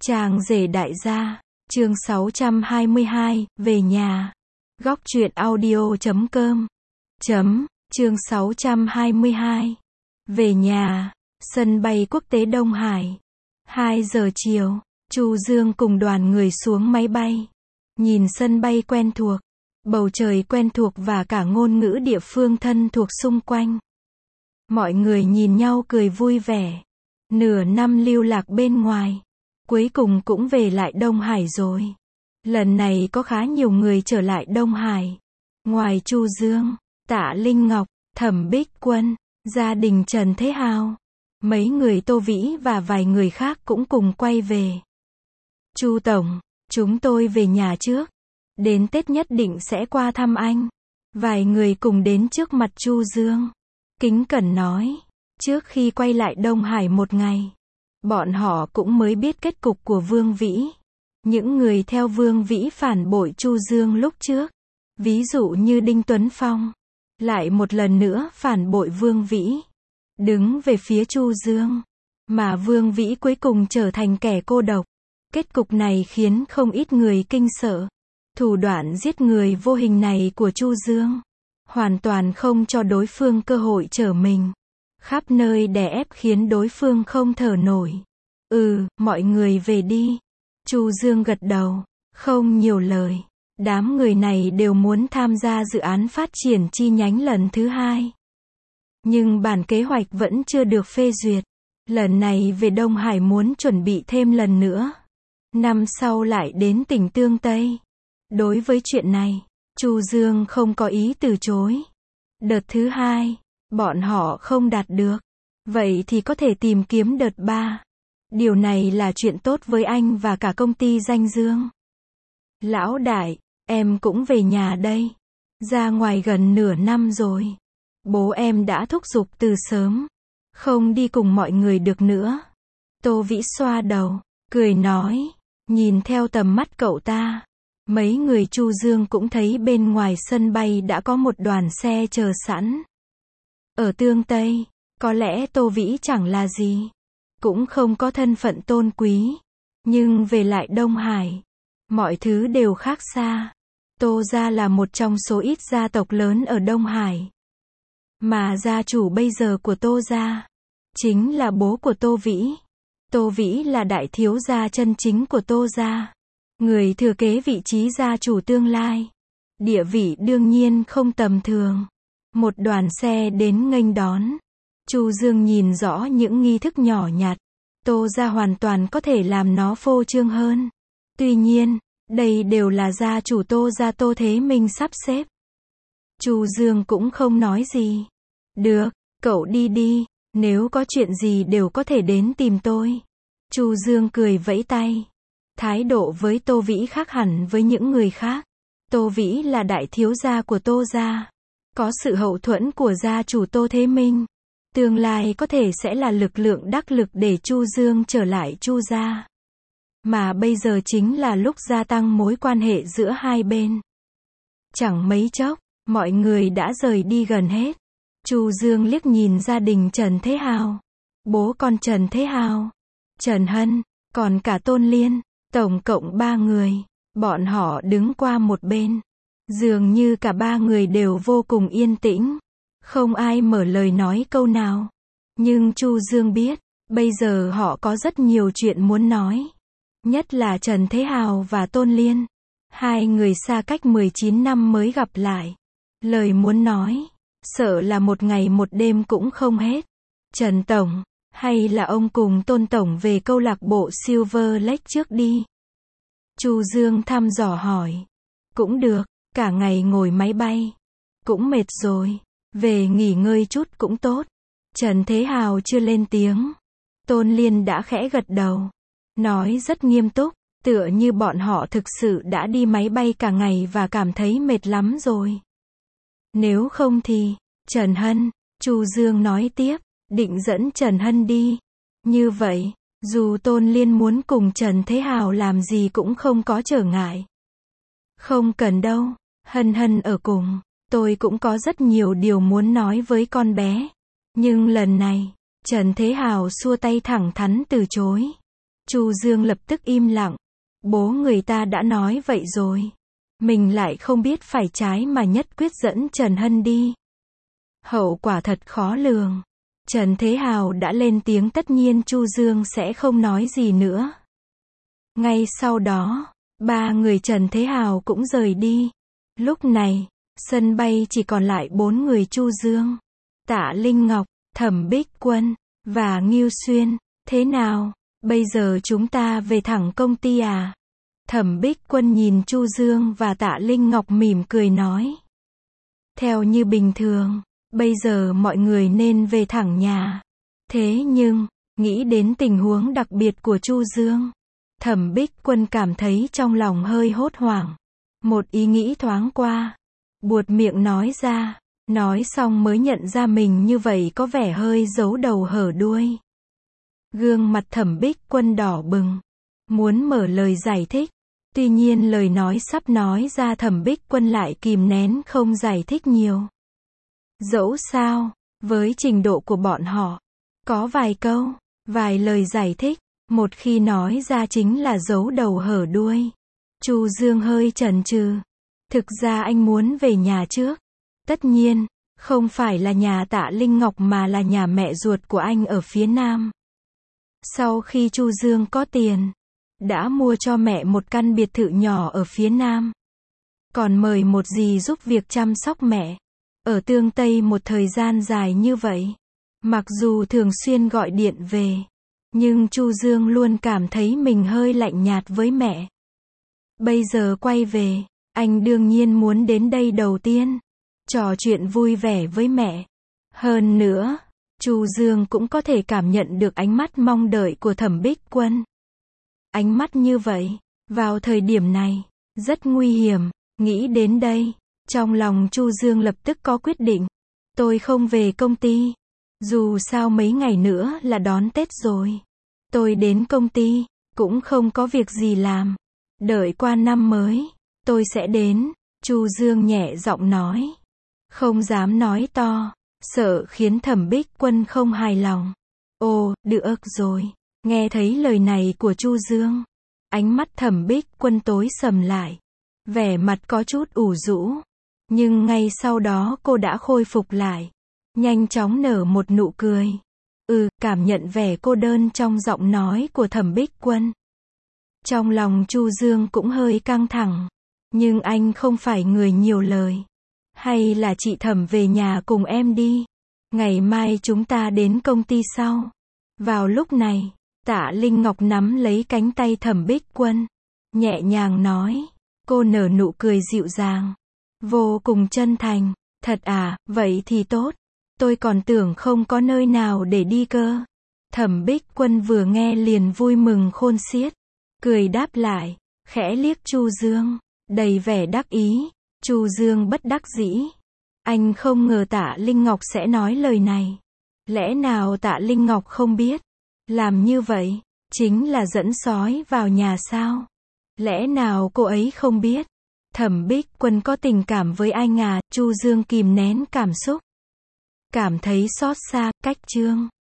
Chàng rể đại gia, chương 622, về nhà. Góc truyện audio.com. Chương 622. Về nhà. Sân bay quốc tế Đông Hải. 2 giờ chiều, Chu Dương cùng đoàn người xuống máy bay. Nhìn sân bay quen thuộc, bầu trời quen thuộc và cả ngôn ngữ địa phương thân thuộc xung quanh. Mọi người nhìn nhau cười vui vẻ. Nửa năm lưu lạc bên ngoài, cuối cùng cũng về lại Đông Hải rồi. Lần này có khá nhiều người trở lại Đông Hải. Ngoài Chu Dương, Tạ Linh Ngọc, Thẩm Bích Quân, gia đình Trần Thế Hào, mấy người Tô Vĩ và vài người khác cũng cùng quay về. Chu Tổng, chúng tôi về nhà trước. Đến Tết nhất định sẽ qua thăm anh. Vài người cùng đến trước mặt Chu Dương. Kính cẩn nói, trước khi quay lại Đông Hải một ngày, bọn họ cũng mới biết kết cục của Vương Vĩ. Những người theo Vương Vĩ phản bội Chu Dương lúc trước, ví dụ như Đinh Tuấn Phong, lại một lần nữa phản bội Vương Vĩ, đứng về phía Chu Dương, mà Vương Vĩ cuối cùng trở thành kẻ cô độc. Kết cục này khiến không ít người kinh sợ. Thủ đoạn giết người vô hình này của Chu Dương, hoàn toàn không cho đối phương cơ hội trở mình. Khắp nơi đè ép khiến đối phương không thở nổi. Mọi người về đi. Chu Dương gật đầu, không nhiều lời. Đám người này đều muốn tham gia dự án phát triển chi nhánh lần thứ 2. Nhưng bản kế hoạch vẫn chưa được phê duyệt. Lần này về Đông Hải muốn chuẩn bị thêm lần nữa. Năm sau lại đến tỉnh Tương Tây. Đối với chuyện này, Chu Dương không có ý từ chối. Đợt thứ 2, bọn họ không đạt được. Vậy thì có thể tìm kiếm đợt 3. Điều này là chuyện tốt với anh và cả công ty danh dương. Lão đại, em cũng về nhà đây. Ra ngoài gần nửa năm rồi. Bố em đã thúc giục từ sớm. Không đi cùng mọi người được nữa. Tô Vĩ xoa đầu, cười nói. Nhìn theo tầm mắt cậu ta, mấy người Chu Dương cũng thấy bên ngoài sân bay đã có một đoàn xe chờ sẵn. Ở Tương Tây, có lẽ Tô Vĩ chẳng là gì, cũng không có thân phận tôn quý. Nhưng về lại Đông Hải, mọi thứ đều khác xa. Tô gia là một trong số ít gia tộc lớn ở Đông Hải. Mà gia chủ bây giờ của Tô gia, chính là bố của Tô Vĩ. Tô Vĩ là đại thiếu gia chân chính của Tô gia. Người thừa kế vị trí gia chủ tương lai. Địa vị đương nhiên không tầm thường. Một đoàn xe đến nghênh đón. Chu Dương nhìn rõ những nghi thức nhỏ nhặt. Tô gia hoàn toàn có thể làm nó phô trương hơn. Tuy nhiên, đây đều là gia chủ Tô gia Tô Thế Minh sắp xếp. Chu Dương cũng không nói gì. Được, cậu đi đi. Nếu có chuyện gì đều có thể đến tìm tôi. Chu Dương cười vẫy tay. Thái độ với Tô Vĩ khác hẳn với những người khác. Tô Vĩ là đại thiếu gia của Tô gia. Có sự hậu thuẫn của gia chủ Tô Thế Minh. Tương lai có thể sẽ là lực lượng đắc lực để Chu Dương trở lại Chu gia. Mà bây giờ chính là lúc gia tăng mối quan hệ giữa hai bên. Chẳng mấy chốc, mọi người đã rời đi gần hết. Chu Dương liếc nhìn gia đình Trần Thế Hào. Bố con Trần Thế Hào, Trần Hân, còn cả Tôn Liên, tổng cộng 3 người. Bọn họ đứng qua một bên. Dường như cả 3 người đều vô cùng yên tĩnh. Không ai mở lời nói câu nào. Nhưng Chu Dương biết, bây giờ họ có rất nhiều chuyện muốn nói. Nhất là Trần Thế Hào và Tôn Liên. Hai người xa cách 19 năm mới gặp lại. Lời muốn nói, sợ là một ngày một đêm cũng không hết. Trần Tổng, hay là ông cùng Tôn Tổng về câu lạc bộ Silver Lake trước đi? Chu Dương thăm dò hỏi. Cũng được, cả ngày ngồi máy bay. Cũng mệt rồi, về nghỉ ngơi chút cũng tốt. Trần Thế Hào chưa lên tiếng. Tôn Liên đã khẽ gật đầu. Nói rất nghiêm túc, tựa như bọn họ thực sự đã đi máy bay cả ngày và cảm thấy mệt lắm rồi. Nếu không thì, Trần Hân, Chu Dương nói tiếp, định dẫn Trần Hân đi. Như vậy, dù Tôn Liên muốn cùng Trần Thế Hào làm gì cũng không có trở ngại. Không cần đâu, Hân Hân ở cùng, tôi cũng có rất nhiều điều muốn nói với con bé. Nhưng lần này, Trần Thế Hào xua tay thẳng thắn từ chối. Chu Dương lập tức im lặng. Bố người ta đã nói vậy rồi. Mình lại không biết phải trái mà nhất quyết dẫn Trần Hân đi. Hậu quả thật khó lường. Trần Thế Hào đã lên tiếng, tất nhiên Chu Dương sẽ không nói gì nữa. Ngay sau đó, ba người Trần Thế Hào cũng rời đi. Lúc này, sân bay chỉ còn lại 4 người: Chu Dương, Tạ Linh Ngọc, Thẩm Bích Quân và Ngưu Xuyên. Thế nào, bây giờ chúng ta về thẳng công ty à? Thẩm Bích Quân nhìn Chu Dương và Tạ Linh Ngọc mỉm cười nói. Theo như bình thường, bây giờ mọi người nên về thẳng nhà. Thế nhưng, nghĩ đến tình huống đặc biệt của Chu Dương, Thẩm Bích Quân cảm thấy trong lòng hơi hốt hoảng. Một ý nghĩ thoáng qua, buột miệng nói ra. Nói xong mới nhận ra mình như vậy có vẻ hơi giấu đầu hở đuôi. Gương mặt Thẩm Bích Quân đỏ bừng, muốn mở lời giải thích. Tuy nhiên lời nói sắp nói ra Thẩm Bích Quân lại kìm nén không giải thích nhiều. Dẫu sao, với trình độ của bọn họ, có vài câu, vài lời giải thích, một khi nói ra chính là giấu đầu hở đuôi. Chu Dương hơi chần chừ. Thực ra anh muốn về nhà trước. Tất nhiên, không phải là nhà Tạ Linh Ngọc mà là nhà mẹ ruột của anh ở phía Nam. Sau khi Chu Dương có tiền, đã mua cho mẹ một căn biệt thự nhỏ ở phía Nam. Còn mời một dì giúp việc chăm sóc mẹ. Ở Tương Tây một thời gian dài như vậy. Mặc dù thường xuyên gọi điện về, nhưng Chu Dương luôn cảm thấy mình hơi lạnh nhạt với mẹ. Bây giờ quay về, anh đương nhiên muốn đến đây đầu tiên, trò chuyện vui vẻ với mẹ. Hơn nữa, Chu Dương cũng có thể cảm nhận được ánh mắt mong đợi của Thẩm Bích Quân. Ánh mắt như vậy, vào thời điểm này, rất nguy hiểm. Nghĩ đến đây, trong lòng Chu Dương lập tức có quyết định. Tôi không về công ty. Dù sao mấy ngày nữa là đón Tết rồi. Tôi đến công ty, cũng không có việc gì làm. Đợi qua năm mới, tôi sẽ đến. Chu Dương nhẹ giọng nói. Không dám nói to, sợ khiến Thẩm Bích Quân không hài lòng. Ồ, được rồi. Nghe thấy lời này của Chu Dương, ánh mắt Thẩm Bích Quân tối sầm lại. Vẻ mặt có chút ủ rũ. Nhưng ngay sau đó cô đã khôi phục lại. Nhanh chóng nở một nụ cười. Cảm nhận vẻ cô đơn trong giọng nói của Thẩm Bích Quân. Trong lòng Chu Dương cũng hơi căng thẳng. Nhưng anh không phải người nhiều lời. Hay là chị Thẩm về nhà cùng em đi. Ngày mai chúng ta đến công ty sau. Vào lúc này, Tạ Linh Ngọc nắm lấy cánh tay Thẩm Bích Quân. Nhẹ nhàng nói. Cô nở nụ cười dịu dàng. Vô cùng chân thành. Thật à, vậy thì tốt. Tôi còn tưởng không có nơi nào để đi cơ. Thẩm Bích Quân vừa nghe liền vui mừng khôn xiết. Cười đáp lại, khẽ liếc Chu Dương, đầy vẻ đắc ý. Chu Dương bất đắc dĩ. Anh không ngờ Tạ Linh Ngọc sẽ nói lời này. Lẽ nào Tạ Linh Ngọc không biết? Làm như vậy, chính là dẫn sói vào nhà sao? Lẽ nào cô ấy không biết? Thẩm Bích Quân có tình cảm với anh à? Chu Dương kìm nén cảm xúc. Cảm thấy xót xa, cách chương